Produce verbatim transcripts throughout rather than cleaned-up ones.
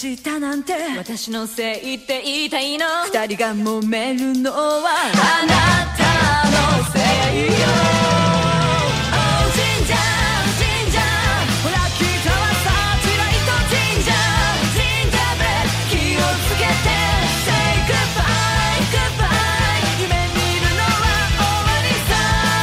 したなんて私のせいって言いたいの二人が揉めるのはあなたのせいよ Oh 神社神社ほら北はサーチライト神社神社で気をつけて Say goodbye goodbye 夢見るのは終わりさ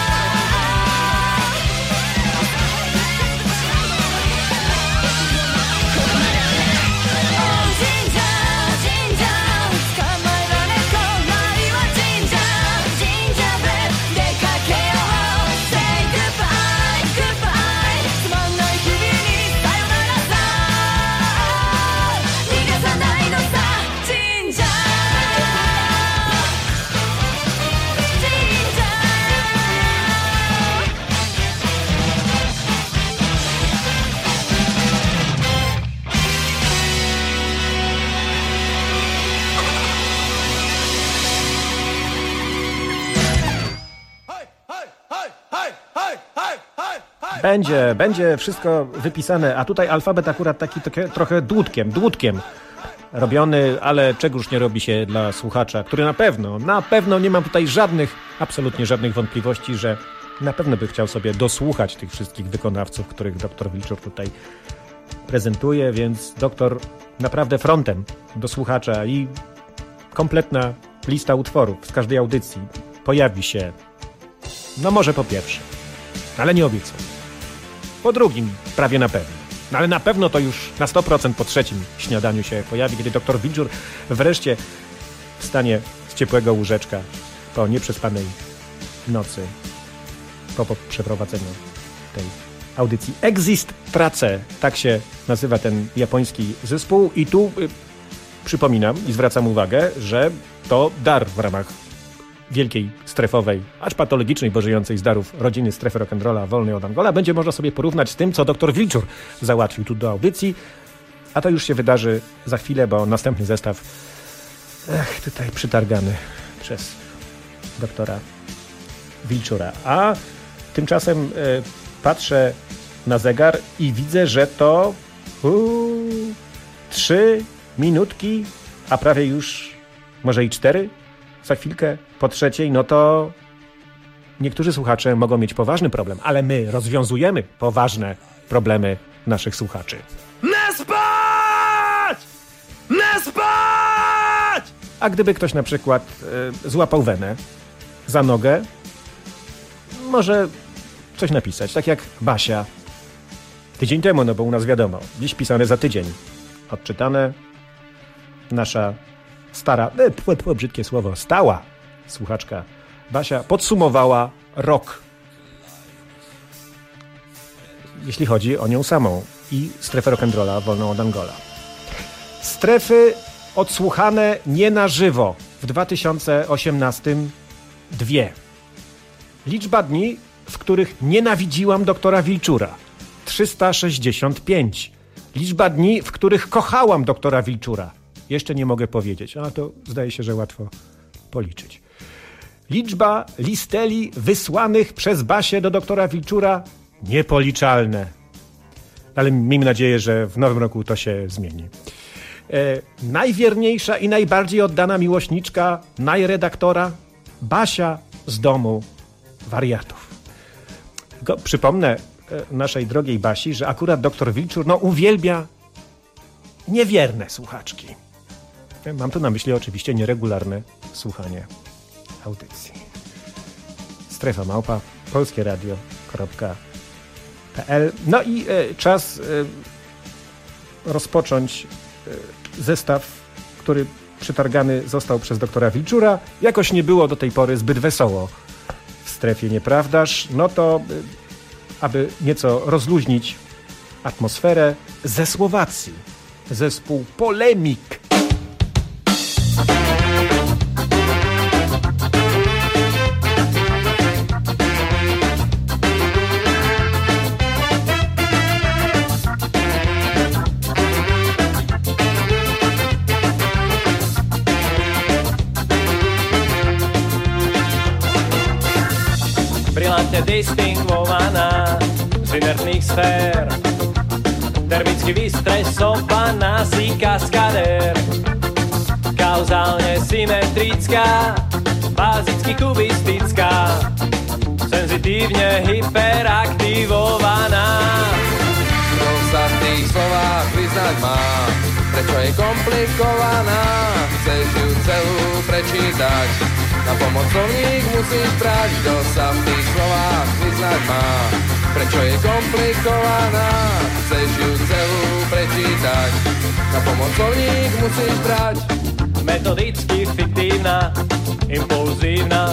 Oh 神社神社捕まえられっこないわ神社神社で出かけよう Say goodbye goodbye つまんない日々にさよならさ逃がさないのさ神社神社 Będzie, będzie wszystko wypisane, a tutaj alfabet akurat taki trochę, trochę dłutkiem, dłutkiem robiony, ale czegoż nie robi się dla słuchacza, który na pewno, na pewno nie mam tutaj żadnych, absolutnie żadnych wątpliwości, że na pewno by chciał sobie dosłuchać tych wszystkich wykonawców, których doktor Wilczur tutaj prezentuje, więc doktor naprawdę frontem do słuchacza i kompletna lista utworów z każdej audycji pojawi się, no może po pierwsze, ale nie obiecuję. Po drugim prawie na pewno. No ale na pewno to już na sto procent po trzecim śniadaniu się pojawi, kiedy doktor Wilczur wreszcie wstanie z ciepłego łóżeczka po nieprzespanej nocy, po, po przeprowadzeniu tej audycji. Exist Prace, tak się nazywa ten japoński zespół i tu y, przypominam i zwracam uwagę, że to dar w ramach wielkiej, strefowej, acz patologicznej, bo żyjącej z darów rodziny Strefy Rock'n'Rolla wolnej od Angola będzie można sobie porównać z tym, co doktor Wilczur załatwił tu do audycji, a to już się wydarzy za chwilę, bo następny zestaw ech, tutaj przytargany przez doktora Wilczura. A tymczasem y, patrzę na zegar i widzę, że to uu, trzy minutki, a prawie już może i cztery za chwilkę po trzeciej, no to niektórzy słuchacze mogą mieć poważny problem, ale my rozwiązujemy poważne problemy naszych słuchaczy. Nie spać! Nie spać! A gdyby ktoś na przykład y, złapał wenę za nogę, może coś napisać, tak jak Basia. Tydzień temu, no bo u nas wiadomo, dziś pisane za tydzień. Odczytane. Nasza stara, e, tło, tło, brzydkie słowo, stała słuchaczka Basia podsumowała rok. Jeśli chodzi o nią samą i strefę rock'n'rolla wolną od Angola. Strefy odsłuchane nie na żywo w dwa tysiące osiemnastym dwie. Liczba dni, w których nienawidziłam doktora Wilczura. trzysta sześćdziesiąt pięć. Liczba dni, w których kochałam doktora Wilczura. Jeszcze nie mogę powiedzieć, ale to zdaje się, że łatwo policzyć. Liczba listeli wysłanych przez Basię do doktora Wilczura niepoliczalne. Ale miejmy nadzieję, że w nowym roku to się zmieni. E, najwierniejsza i najbardziej oddana miłośniczka najredaktora Basia z domu wariatów. Go, przypomnę e, naszej drogiej Basi, że akurat doktor Wilczur no, uwielbia niewierne słuchaczki. Mam tu na myśli oczywiście nieregularne słuchanie audycji. Strefa małpa polskieradio kropka pe el. No i e, czas e, rozpocząć e, zestaw, który przytargany został przez doktora Wilczura. Jakoś nie było do tej pory zbyt wesoło w strefie, nieprawdaż? No to, e, aby nieco rozluźnić atmosferę, ze Słowacji zespół Polemik. Brilantne distingovaná z inertných sfér. Termicky vystresovaná si kaskadér. Kauzálne symetrická, bázicky kubistická, senzitívne hyperaktivovaná. Kto sa v tých slovách vyznať má, prečo je komplikovaná, chceš ju celú prečítať, na pomocovník musíš brať. Kto sa v tých slovách vyznať má, prečo je komplikovaná, chceš ju celú prečítať, na pomocovník musíš brať. Metodicky fiktívna, impulzívna,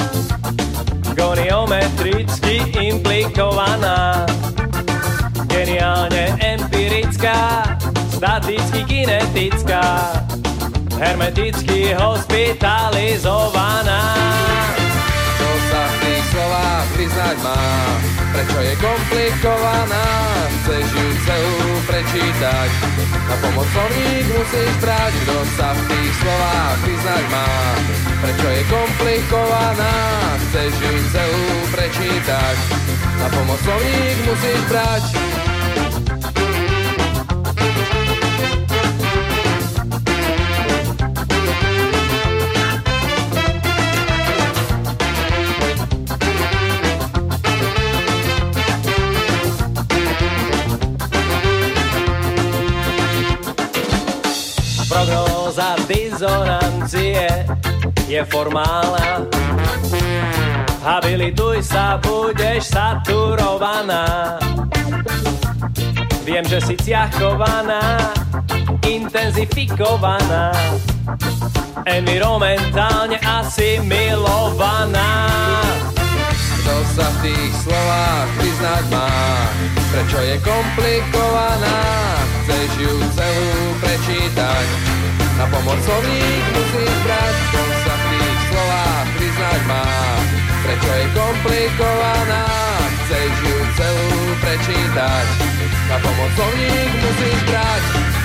goniometricky implikovaná, geniálne empirická, staticky kinetická, hermeticky hospitalizovaná. Kto sa v tých slovách vyznať má, prečo je komplikovaná, chceš ju celú prečítať, na pomocovník musíš brať. Kto sa v tých slovách vyznať má, prečo je komplikovaná, chceš ju celú prečítať, na pomocovník musíš brať. Prognóza dizonancie je formálna. Habilituj sa, budeš saturovaná. Viem, že si ciachovaná, intenzifikovaná, environmentálne asimilovaná. Kto sa v tých slovách vyznať má, prečo je komplikovaná, chceš ju celú prečítať, na pomocovník musíš brať. Kto sa v tých slovách vyznať má, prečo je komplikovaná, chceš ju celú prečítať, na pomocovník musíš brať.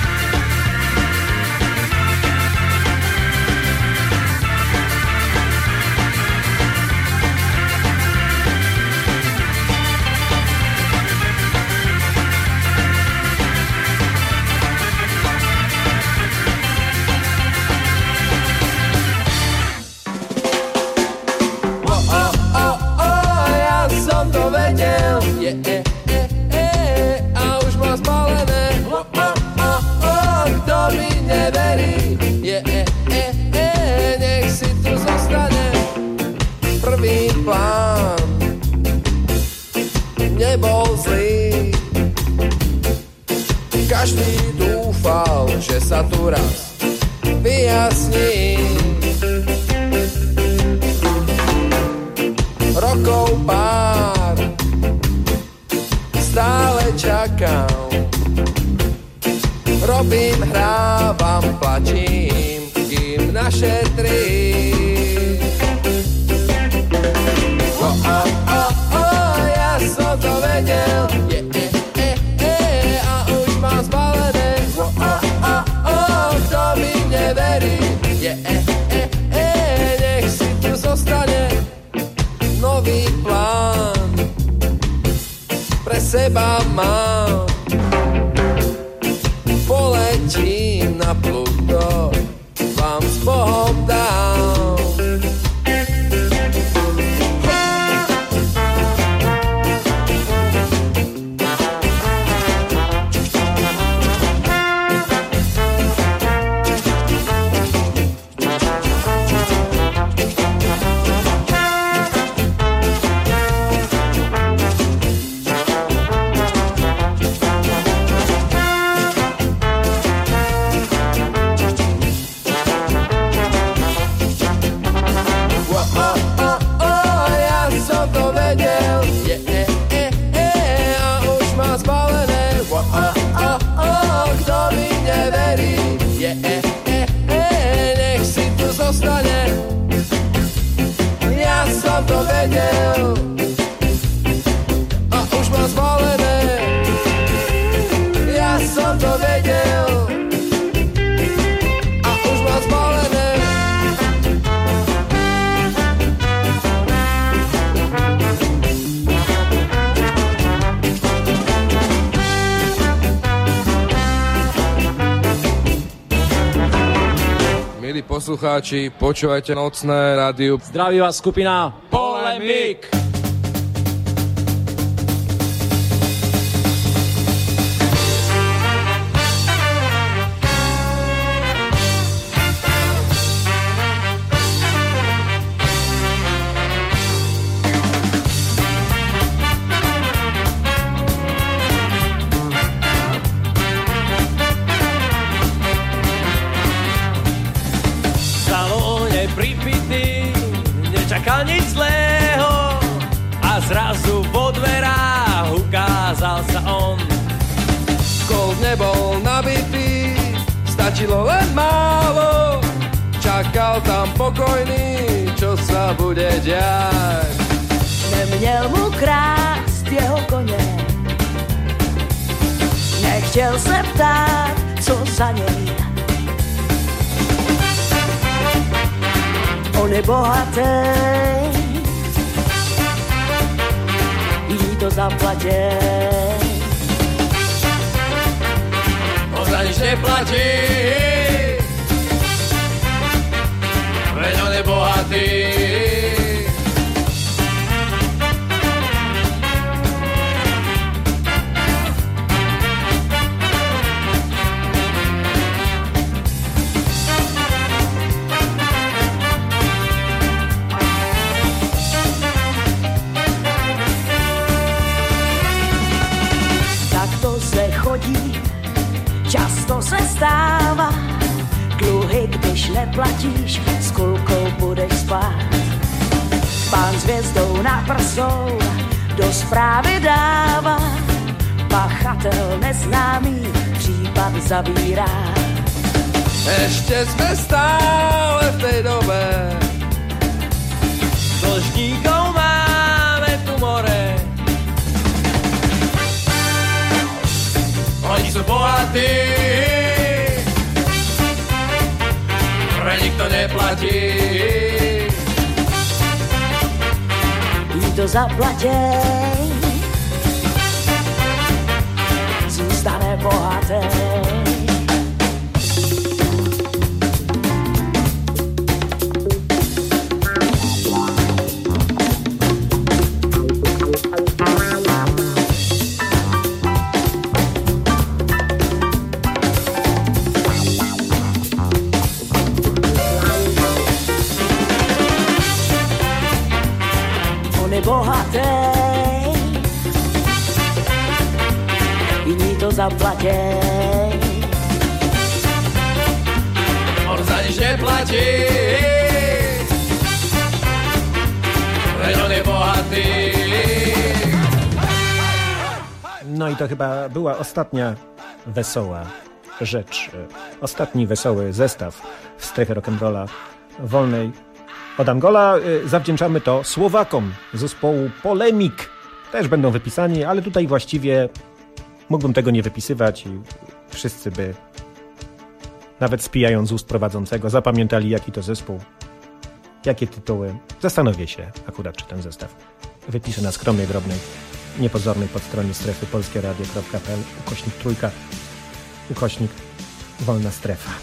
Každý dúfal, že sa tu raz vyjasní. Rokov pár stále čakám, robím, hrávam, plačím, kým našetrím. Oh, oh, oh, oh, ja som to vedel, yeah. Je, e, e, e, nech si tu zostane nový plán, pre seba mám, poletím na Pluto, vám s Bohom dám. poslucháči, počúvajte Nocné rádio. Zdraví vás skupina Polemik. Nečakal nič zlého a zrazu vo dverách ukázal sa on. Kolt nebol nabitý, stačilo len málo. Čakal tam pokojný, čo sa bude diať. Neměl mu krást jeho koně, nechtěl se ptát, co za něj. On je bohatý, jí to zaplatí. On za nič neplatí, veď on je bohatý. Často se stává, dluhy, když neplatíš, s kulkou budeš spát. Pán s hvězdou na prsou do zprávy dává, pachatel neznámý případ zavírá. Ešte sme stále v tej dobe, Dlžníkov máme tu more, oni sú bohatí, pre nikto neplatí. Jí to zaplatej, zůstane bohatý. Bohatý, jiní to zaplatej. On za nič neplatí, veď on je bohatý. No i to chyba była ostatnia wesoła rzecz. Ostatni wesoły zestaw w strefie rock'n'rolla wolnej od Angola. Zawdzięczamy to Słowakom z zespołu Polemik. Też będą wypisani, ale tutaj właściwie mógłbym tego nie wypisywać i wszyscy by, nawet spijając z ust prowadzącego, zapamiętali, jaki to zespół, jakie tytuły. Zastanowię się akurat, czy ten zestaw wypiszę na skromnej, drobnej, niepozornej podstronie strefy polskieradio kropka p l ukośnik trójka, ukośnik wolna strefa.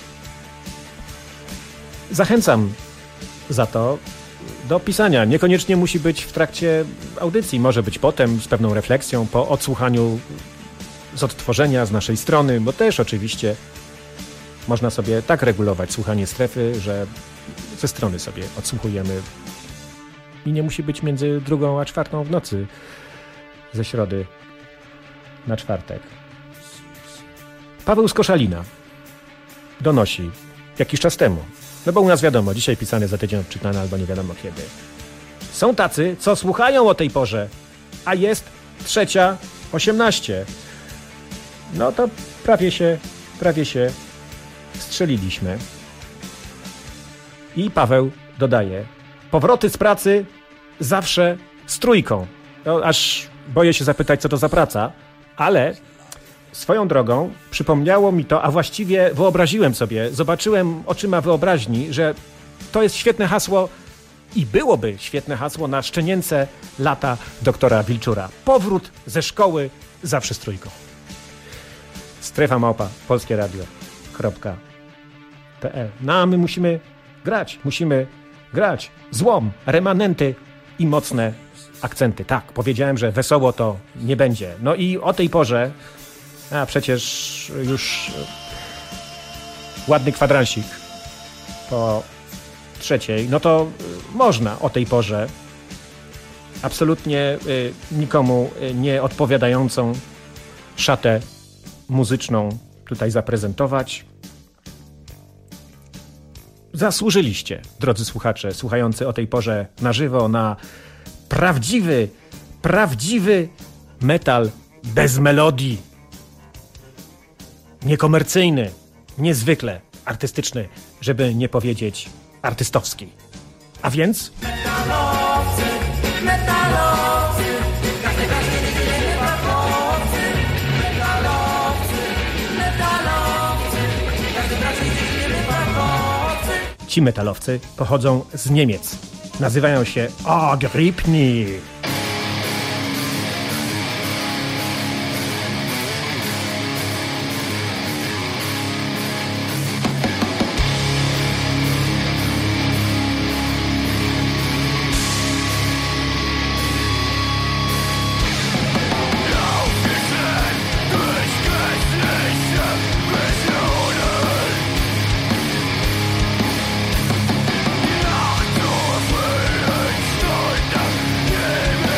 Zachęcam za to do pisania. Niekoniecznie musi być w trakcie audycji, może być potem z pewną refleksją, po odsłuchaniu z odtworzenia z naszej strony, bo też oczywiście można sobie tak regulować słuchanie strefy, że ze strony sobie odsłuchujemy i nie musi być między drugą a czwartą w nocy ze środy na czwartek. Paweł z Koszalina donosi jakiś czas temu, no bo u nas wiadomo, dzisiaj pisane, za tydzień odczytane albo nie wiadomo kiedy. Są tacy, co słuchają o tej porze, a jest trzecia osiemnaście. No to prawie się, prawie się strzeliliśmy. I Paweł dodaje: powroty z pracy zawsze z trójką. No, aż boję się zapytać, co to za praca, ale swoją drogą przypomniało mi to, a właściwie wyobraziłem sobie, zobaczyłem oczyma wyobraźni, że to jest świetne hasło i byłoby świetne hasło na szczenięce lata doktora Wilczura. Powrót ze szkoły zawsze z trójką. Strefa małpa polskieradio kropka p l. No a my musimy grać, musimy grać. Złom, remanenty i mocne akcenty. Tak, powiedziałem, że wesoło to nie będzie. No i o tej porze, a przecież już ładny kwadransik po trzeciej, no to można o tej porze absolutnie y, nikomu y, nie odpowiadającą szatę muzyczną tutaj zaprezentować. Zasłużyliście, drodzy słuchacze, słuchający o tej porze na żywo, na prawdziwy, prawdziwy metal bez melodii. Niekomercyjny, niezwykle artystyczny, żeby nie powiedzieć artystowski. A więc... Metalowcy, metalowcy, każdy, każdy niedzielny fachowcy. Metalowcy, metalowcy, każdy, każdy niedzielny fachowcy. Ci metalowcy pochodzą z Niemiec. Nazywają się Agripni. Nacht zur Frühlingstunde,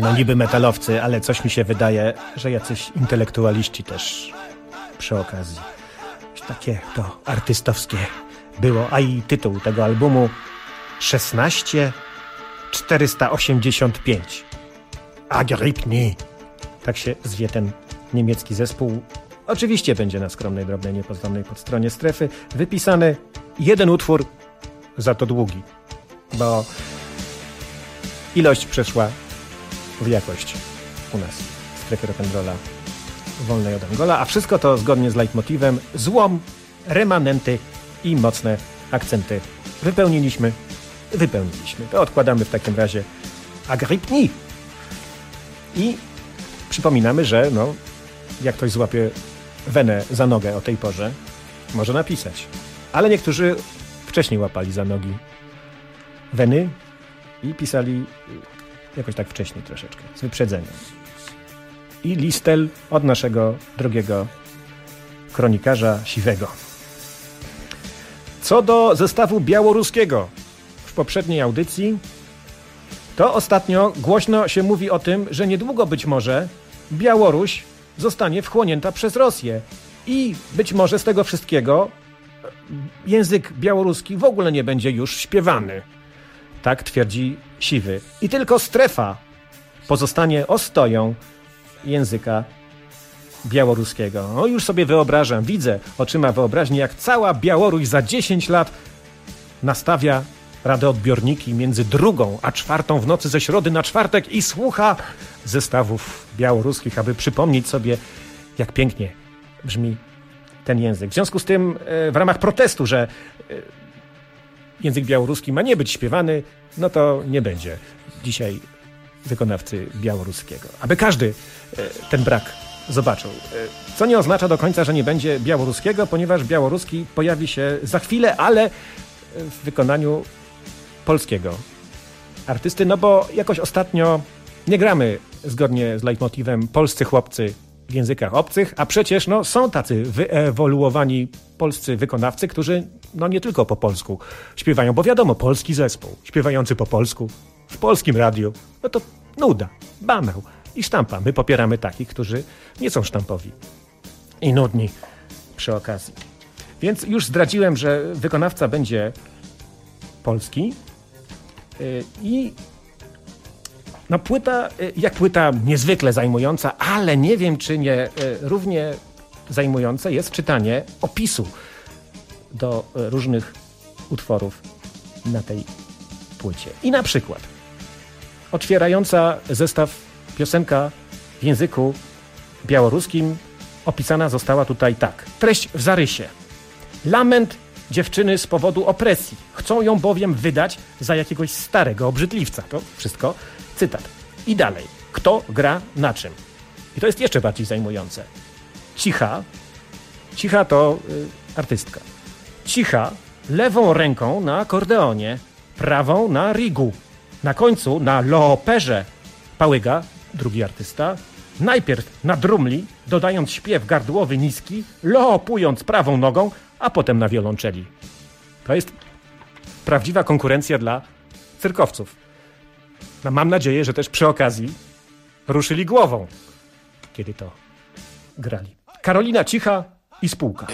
No niby metalowcy, ale coś mi się wydaje, że jacyś intelektualiści też przy okazji. Takie to artystowskie było. A i tytuł tego albumu szesnaście czterysta osiemdziesiąt pięć. Agrypni. Tak się zwie ten niemiecki zespół. Oczywiście będzie na skromnej, drobnej, niepoznanej pod stronie strefy wypisany jeden utwór, za to długi, bo ilość przeszła w jakość u nas w strefie rock'n'rolla wolnej od Angola, a wszystko to zgodnie z leitmotivem złom, remanenty i mocne akcenty wypełniliśmy, wypełniliśmy. To odkładamy w takim razie Agrypni i przypominamy, że no, jak ktoś złapie wenę za nogę o tej porze, może napisać. Ale niektórzy wcześniej łapali za nogi weny i pisali jakoś tak wcześniej troszeczkę, z wyprzedzeniem. I listel od naszego drogiego kronikarza Siwego. Co do zestawu białoruskiego w poprzedniej audycji, to ostatnio głośno się mówi o tym, że niedługo być może Białoruś zostanie wchłonięta przez Rosję i być może z tego wszystkiego język białoruski w ogóle nie będzie już śpiewany. Tak twierdzi Siwy. I tylko strefa pozostanie ostoją języka białoruskiego. No już sobie wyobrażam, widzę oczyma wyobraźni, jak cała Białoruś za dziesięć lat nastawia radioodbiorniki między drugą a czwartą w nocy ze środy na czwartek i słucha zestawów białoruskich, aby przypomnieć sobie, jak pięknie brzmi ten język. W związku z tym w ramach protestu, że język białoruski ma nie być śpiewany, no to nie będzie dzisiaj wykonawcy białoruskiego. Aby każdy ten brak zobaczył. Co nie oznacza do końca, że nie będzie białoruskiego, ponieważ białoruski pojawi się za chwilę, ale w wykonaniu polskiego artysty, no bo jakoś ostatnio nie gramy zgodnie z leitmotivem polscy chłopcy w językach obcych, a przecież no, są tacy wyewoluowani polscy wykonawcy, którzy no nie tylko po polsku śpiewają, bo wiadomo, polski zespół śpiewający po polsku w polskim radiu, no to nuda, banał i sztampa. My popieramy takich, którzy nie są sztampowi i nudni przy okazji. Więc już zdradziłem, że wykonawca będzie polski yy, i no płyta, yy, jak płyta niezwykle zajmująca, ale nie wiem, czy nie yy, równie zajmujące jest czytanie opisu do yy, różnych utworów na tej płycie. I na przykład otwierająca zestaw piosenka w języku białoruskim opisana została tutaj tak. Treść w zarysie. Lament dziewczyny z powodu opresji. Chcą ją bowiem wydać za jakiegoś starego obrzydliwca. To wszystko cytat. I dalej. Kto gra na czym? I to jest jeszcze bardziej zajmujące. Cicha. Cicha to y, artystka. Cicha lewą ręką na akordeonie, prawą na rigu. Na końcu na looperze. Pałyga, drugi artysta, najpierw na drumli, dodając śpiew gardłowy niski, loopując prawą nogą, a potem na wiolonczeli. To jest prawdziwa konkurencja dla cyrkowców. No, mam nadzieję, że też przy okazji ruszyli głową, kiedy to grali. Karolina Cicha i spółka.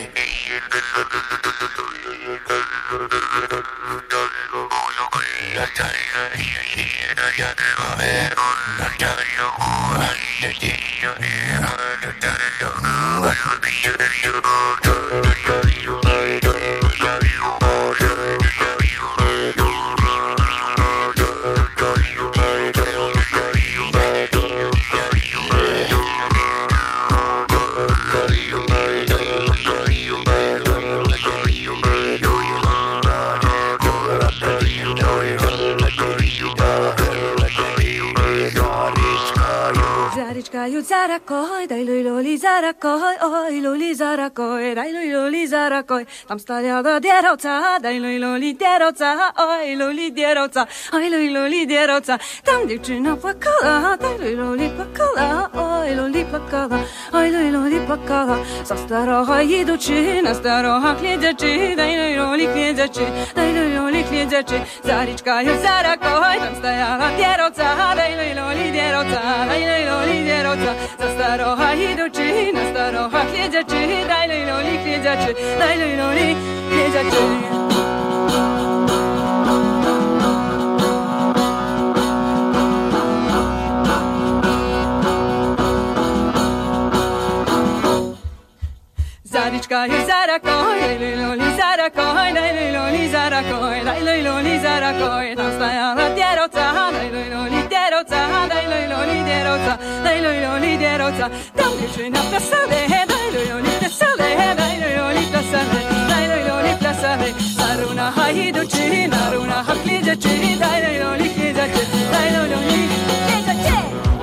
Zaryczkaju zarakoj, daj luj luli zarakoj, oj luli zarakoj, daj luj luli zarakoj. Tam stania do dieroca, daj luj luli dieroca, oj luli dieroca, oj luj luli dieroca. Tam dziewczyna płakała, daj luj luli płakała, oj luli płakała, oj luj luli płakała. Za starocha idący, na starocha chliedzeczy, daj luj luli chliedzeczy, daj luj luli chliedzeczy. Zaryczkaju zarakoj, tam stania do dieroca. roca, daj loj loli de roca, daj loj loli de roca. Za starocha idący, na starocha kliedziaczy, daj loj loli kliedziaczy, daj loj loli kliedziaczy. Zarička je zarakoj, daj loj loli zarakoj, daj loj loli zarakoj, daj loj loli zarakoj. Tam stajala djeroca, daj loj loli djeroca, daj loj loli djeroca, daj loj loli djeroca. Tam dziewczyna plasale, daj loj loli plasale, daj loj loli plasale, daj loj loli plasale. Naruna ha idący, naruna ha kliedziaczy, daj loj loli kliedziaczy, daj loj loli kliedziaczy.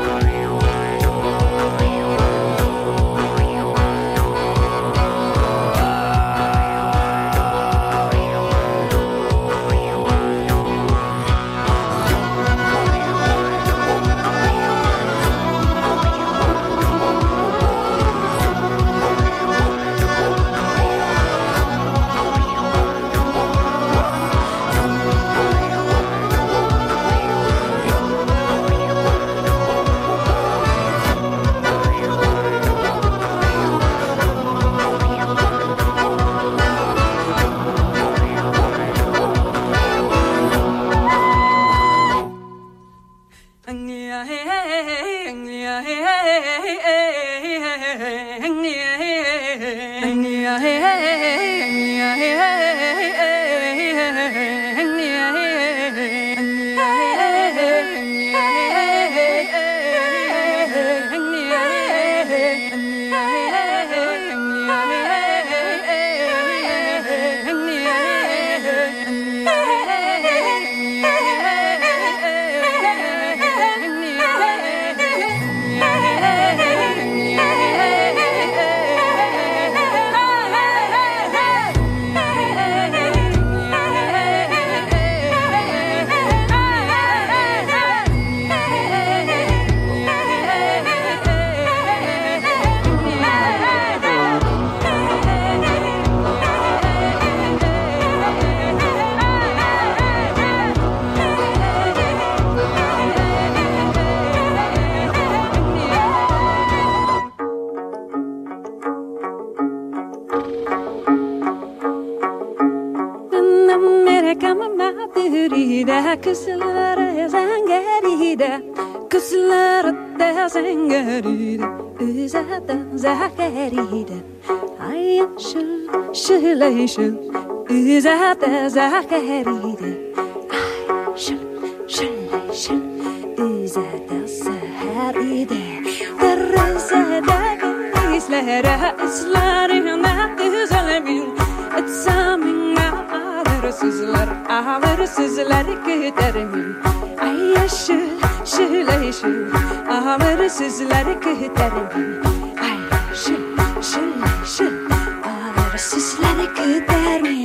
Kuslara zangarida, kuslara da zangarida, uzata zakarida. Ay shul shul shul, uzata zakarida. Ay shul shul shul, uzata zakarida. Terasa da islara islara na tuzalamin, etsamin Sizler, ağır sizler giderim. Ay yaşıl, şıl yaşıl, ağır sizler giderim. Ay yaşıl, şıl yaşıl, ağır sizler giderim.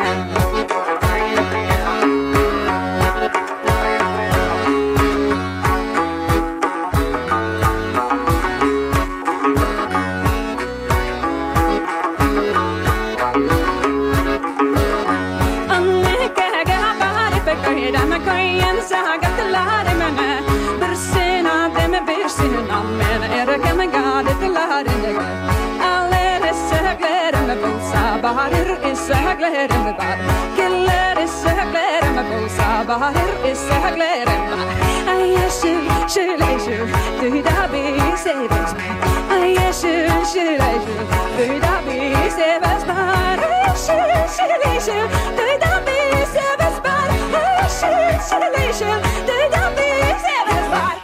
Bahar issa glädjen bar, killar issa glädjen bosa. Bahar issa glädjen bar. Ay yaşıl, şıl yaşıl, duyda bir sevmez bar. Ay yaşıl, şıl yaşıl, duyda bir sevmez bar. Ay yaşıl, şıl yaşıl, duyda bir sevmez bar. Ay yaşıl, şıl yaşıl, duyda bir sevmez bar.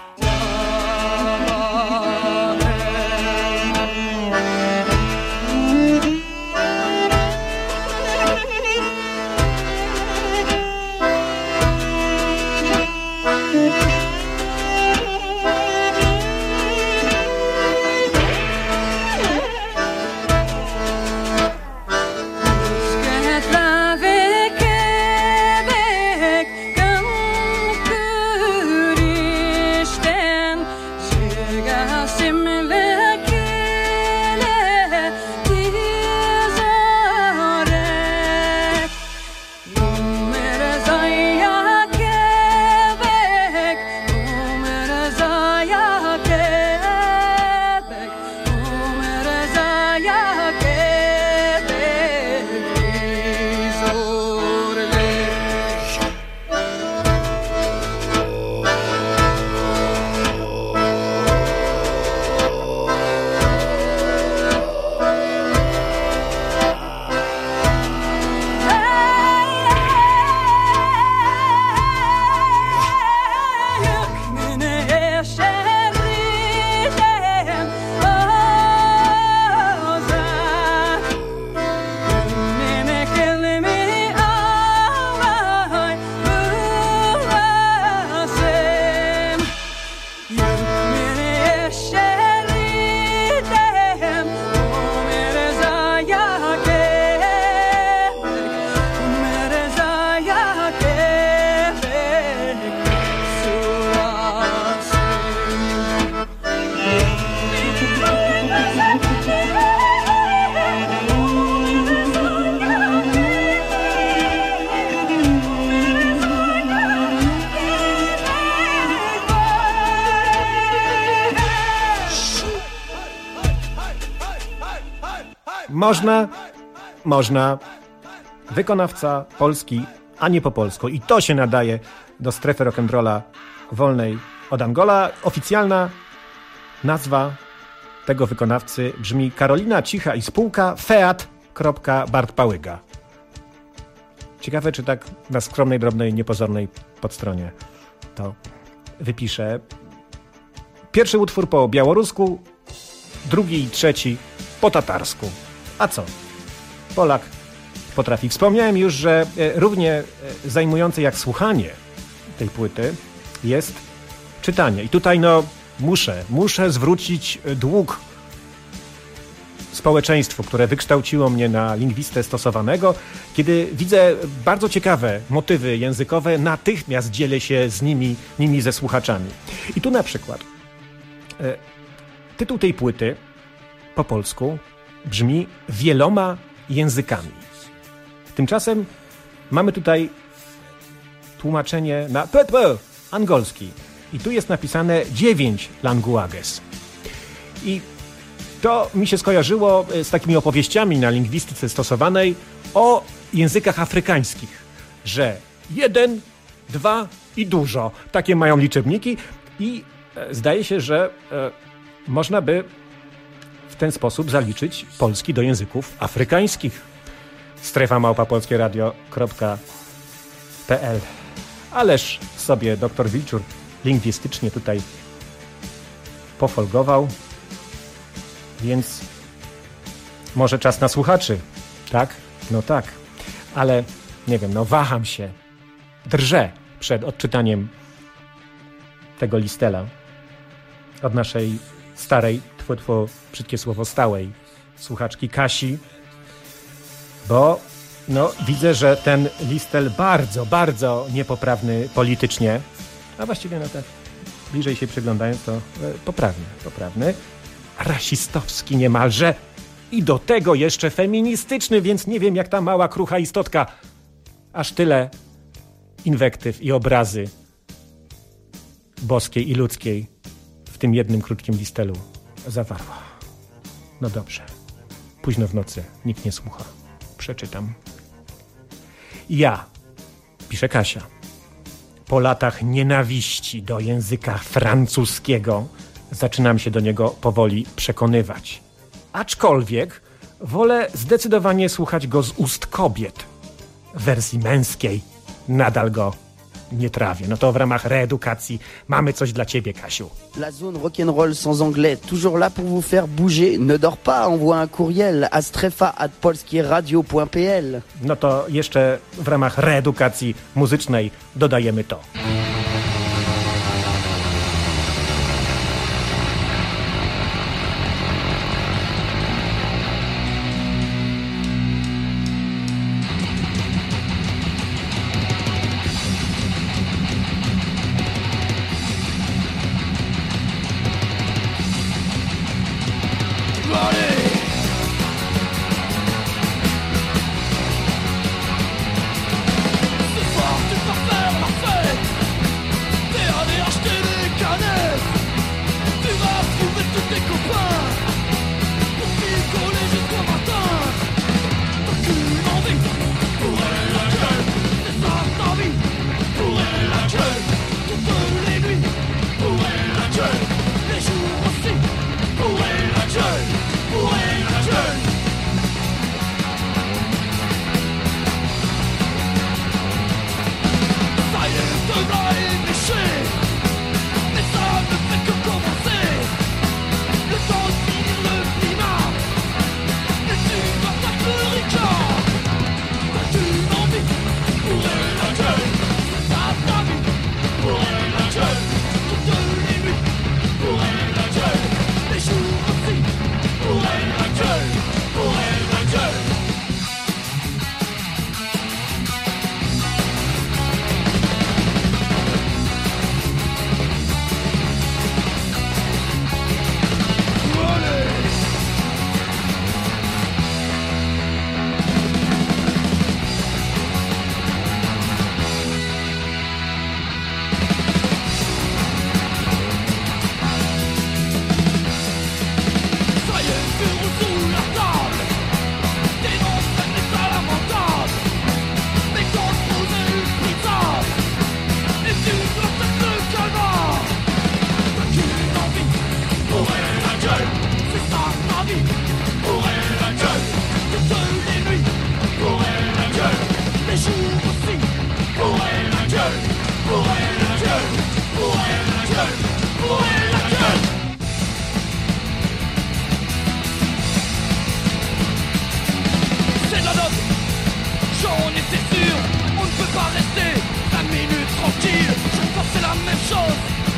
Come można, można. Wykonawca polski, a nie po polsku. I to się nadaje do strefy rock'n'rolla wolnej od Angola. Oficjalna nazwa tego wykonawcy brzmi Karolina Cicha i spółka Feat. Bart Pałyga. Ciekawe, czy tak na skromnej, drobnej, niepozornej podstronie to wypiszę. Pierwszy utwór po białorusku, drugi i trzeci po tatarsku. A co? Polak potrafi. Wspomniałem już, że równie zajmujące jak słuchanie tej płyty jest czytanie. I tutaj no muszę, muszę zwrócić dług społeczeństwu, które wykształciło mnie na lingwistę stosowanego. Kiedy widzę bardzo ciekawe motywy językowe, natychmiast dzielę się z nimi, nimi ze słuchaczami. I tu na przykład e, tytuł tej płyty po polsku brzmi Wieloma językami. Tymczasem mamy tutaj tłumaczenie na p p angolski. I tu jest napisane dziewięć languages. I to mi się skojarzyło z takimi opowieściami na lingwistyce stosowanej o językach afrykańskich, że jeden, dwa i dużo. Takie mają liczebniki i e, zdaje się, że e, można by w ten sposób zaliczyć polski do języków afrykańskich. Strefa małpa polskie radio kropka p l. Ależ sobie doktor Wilczur lingwistycznie tutaj pofolgował. Więc może czas na słuchaczy, tak? No tak, ale nie wiem, no waham się, drżę przed odczytaniem tego listela od naszej starej, tfu, tfu, brzydkie słowo, stałej słuchaczki Kasi, bo no widzę, że ten listel bardzo, bardzo niepoprawny politycznie, a właściwie no tak bliżej się przyglądając, to e, poprawny, poprawny. Rasistowski niemalże i do tego jeszcze feministyczny, więc nie wiem jak ta mała krucha istotka aż tyle inwektyw i obrazy boskiej i ludzkiej w tym jednym krótkim listelu zawarła. No dobrze, późno w nocy, nikt nie słucha. Przeczytam. Ja, pisze Kasia, po latach nienawiści do języka francuskiego zaczynam się do niego powoli przekonywać. Aczkolwiek wolę zdecydowanie słuchać go z ust kobiet. W wersji męskiej nadal go nie trawię. No to w ramach reedukacji mamy coś dla ciebie, Kasiu. La zone rock'n'roll sans anglais, toujours là pour vous faire bouger. Ne dors pas, envoie un courriel à strefa at polskieradio kropka p l. No to jeszcze w ramach reedukacji muzycznej dodajemy to. Ce soir tu peux faire la fête.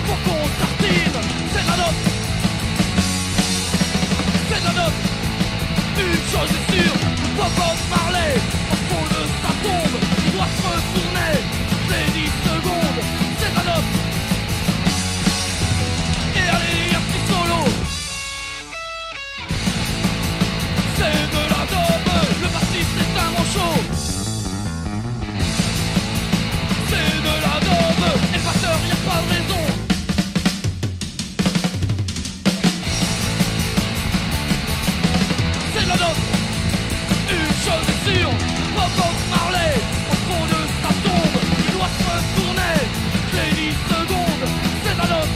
faut qu'on tartine. C'est la note, c'est la note. Une chose est sûre, Bob Marley, au fond de sa tombe, il doit se retourner. C'est dix secondes, c'est la note. Et allez, un petit solo. C'est de la dope, le bassiste est un manchot. C'est de la dope, et le batteur, y'a pas de raison. C'est de la dope, une chose est sûre, Bob Marley, au fond de sa tombe, il doit se retourner. C'est dix secondes, c'est de la dope.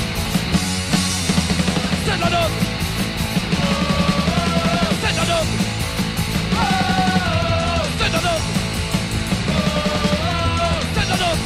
C'est de la dope. C'est de la dope. C'est de la dope. C'est de la dope.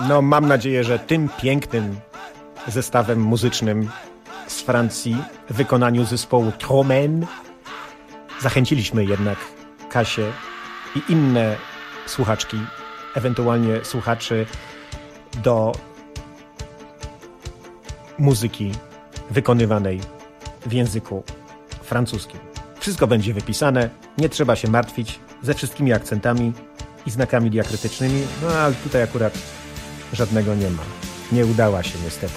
No, mam nadzieję, że tym pięknym zestawem muzycznym z Francji w wykonaniu zespołu Tromen zachęciliśmy jednak Kasię i inne słuchaczki, ewentualnie słuchaczy do muzyki wykonywanej w języku francuskim. Wszystko będzie wypisane, nie trzeba się martwić, ze wszystkimi akcentami i znakami diakrytycznymi, no ale tutaj akurat żadnego nie ma. Nie udała się niestety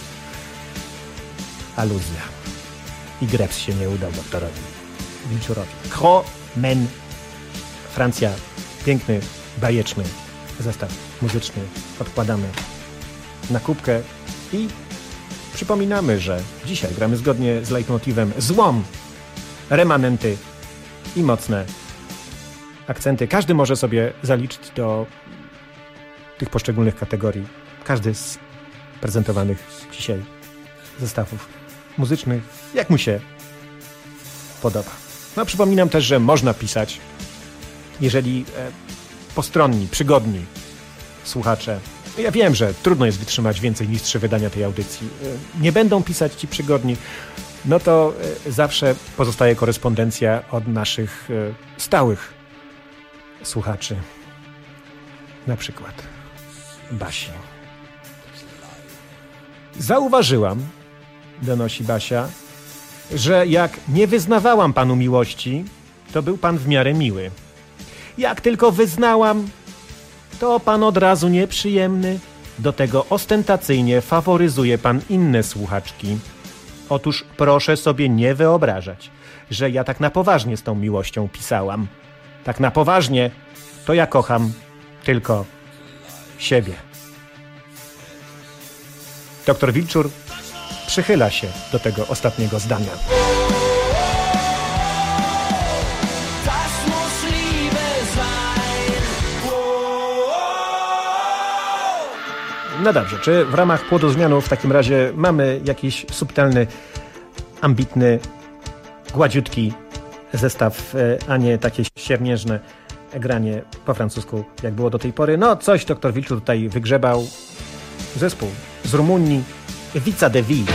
aluzja. I greps się nie udał doktorowi Wilczurowi. Tromen, Francja, piękny, bajeczny zestaw muzyczny odkładamy na kubkę i przypominamy, że dzisiaj gramy zgodnie z leitmotivem złom, remanenty i mocne akcenty. Każdy może sobie zaliczyć do tych poszczególnych kategorii. Każdy z prezentowanych dzisiaj zestawów muzycznych, jak mu się podoba. No, przypominam też, że można pisać, jeżeli e, postronni, przygodni słuchacze, ja wiem, że trudno jest wytrzymać więcej niż trzy wydania tej audycji, e, nie będą pisać ci przygodni, no to e, zawsze pozostaje korespondencja od naszych e, stałych słuchaczy. Na przykład Basi. Zauważyłam, donosi Basia, że jak nie wyznawałam panu miłości, to był pan w miarę miły. Jak tylko wyznałam, to pan od razu nieprzyjemny. Do tego ostentacyjnie faworyzuje pan inne słuchaczki. Otóż proszę sobie nie wyobrażać, że ja tak na poważnie z tą miłością pisałam. Tak na poważnie to ja kocham tylko siebie. Doktor Wilczur przychyla się do tego ostatniego zdania. No dobrze, czy w ramach Płodozmianu w takim razie mamy jakiś subtelny, ambitny, gładziutki zestaw, a nie takie siermierzne granie po francusku, jak było do tej pory? No coś doktor Wilczur tutaj wygrzebał. Zespół z Rumunii, Vița de Vie.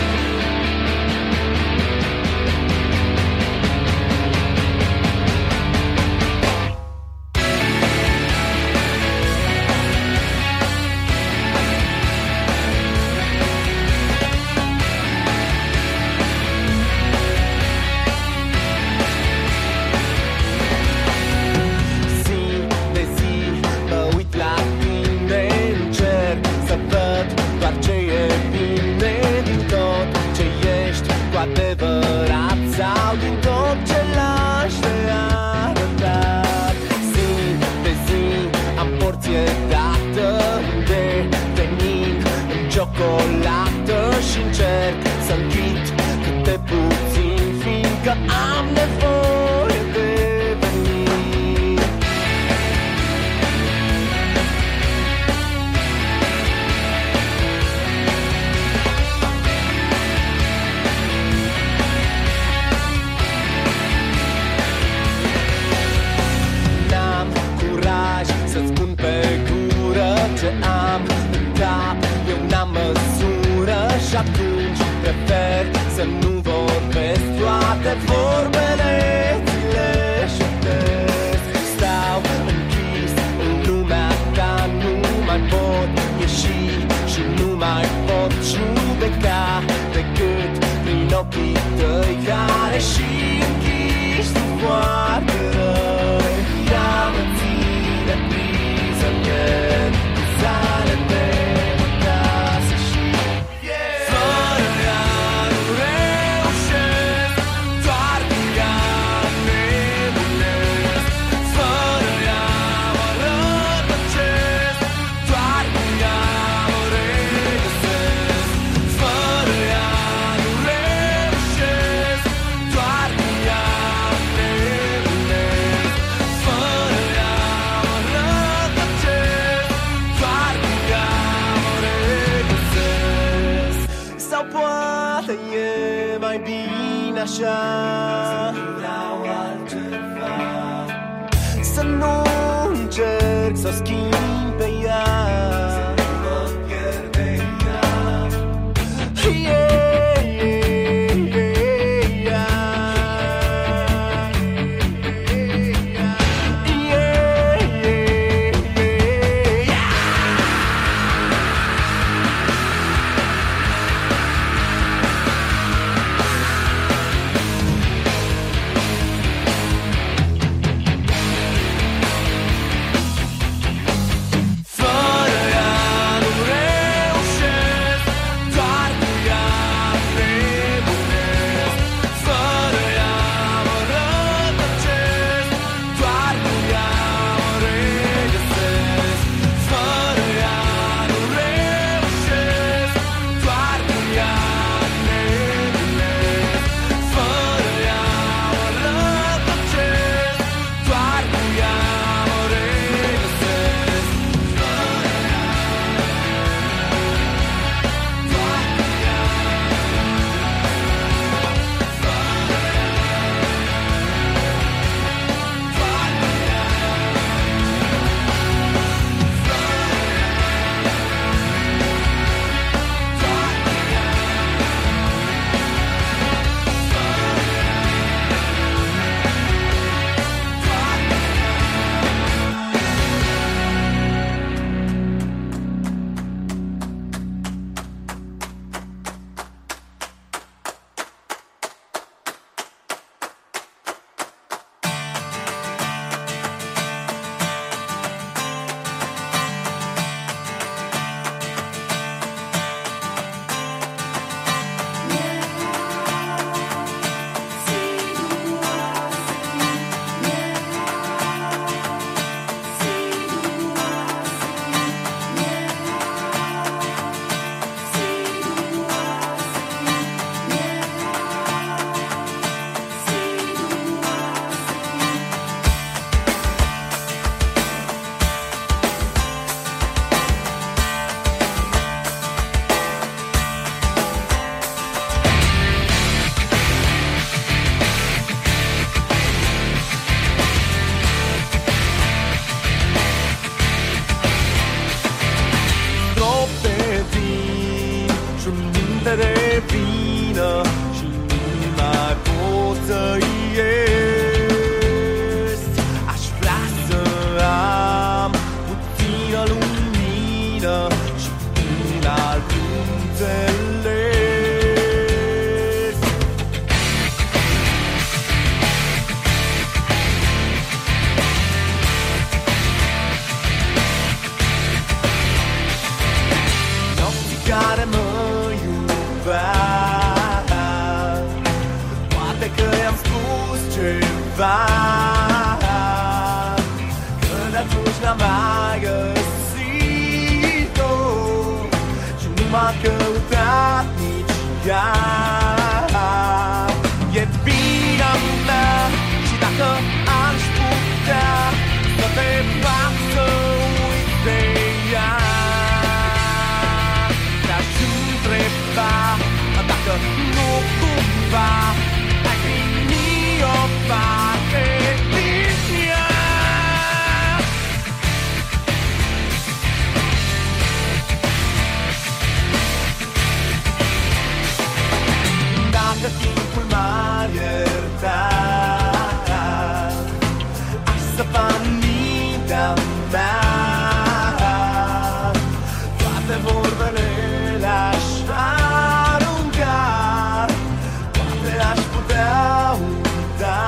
Să nu încerc să schimb pe ea. Mina veier sido Schumacher dat niet ja Jet wieder mehr Starke Anspruch da Dat er wacht ja Dat zutreffa Dat er nog goed was Ik ging niet op wat het is ja Dat ik voel maar Asa vanida mar Poate vorbele lasciare un gar Poate aș putea uita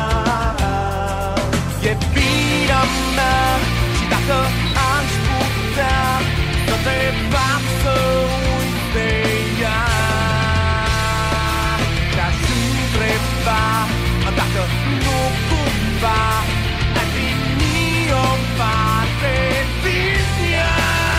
E bine mea Și dacă aș putea Să te fac să uite ea Te-aș întreba Dacă nu cumva Ai veni o parte din ea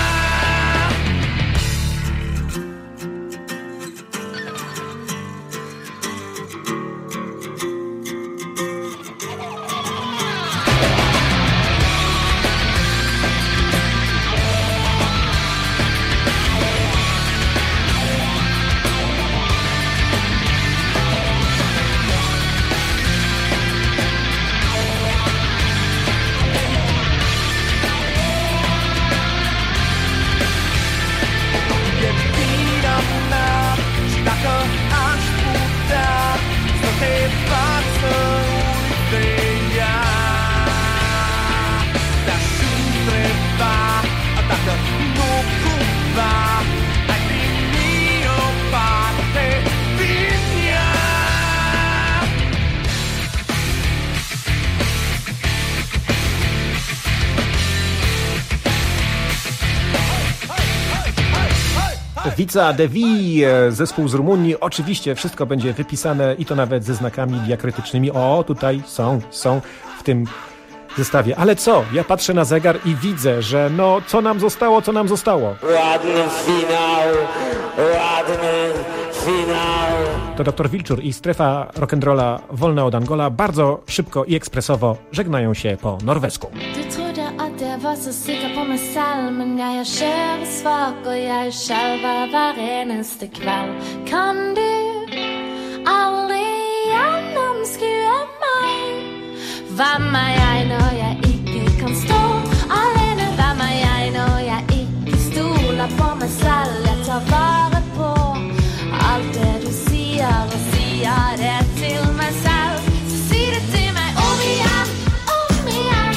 Vița de Vii, zespół z Rumunii. Oczywiście wszystko będzie wypisane i to nawet ze znakami diakrytycznymi. O, tutaj są, są w tym zestawie. Ale co? Ja patrzę na zegar i widzę, że no, co nam zostało, co nam zostało. Ładny finał, ładny finał. To doktor Wilczur i strefa rock'n'rolla wolna od Angola bardzo szybko i ekspresowo żegnają się po norwesku. Jag var så sikker på meg selv, men jeg er kjøresvak, og jeg skjelver hver eneste kveld. Kan du aldri gjennomskue meg? Hvem er jeg når jeg ikke kan stå alene? Hvem er jeg når jeg ikke stoler på meg selv? Jeg tar vare på alt det du sier, og sier det til meg selv. Så si det til meg om igjen, om igjen.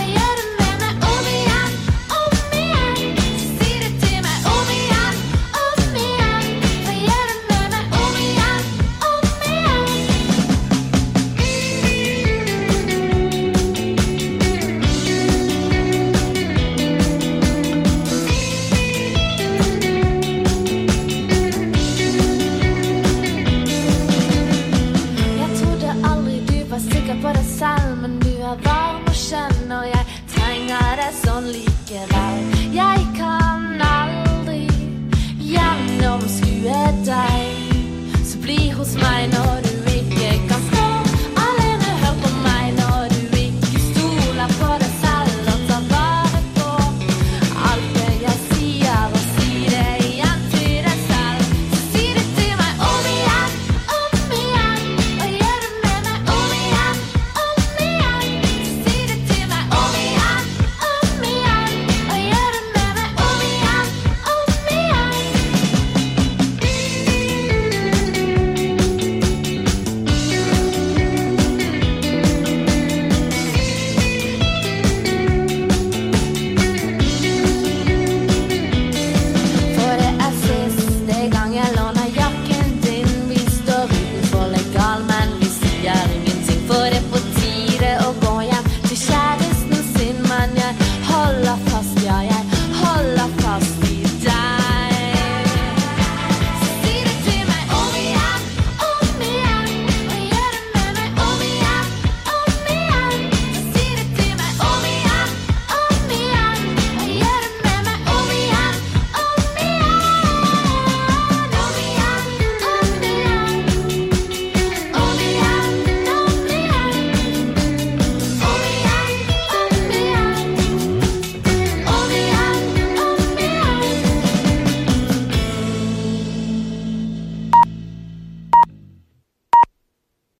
På deg selv, men du er varm og skjønn, og jeg trenger deg sånn likevel. Jeg kan aldri gjennomskue deg, så bli hos meg når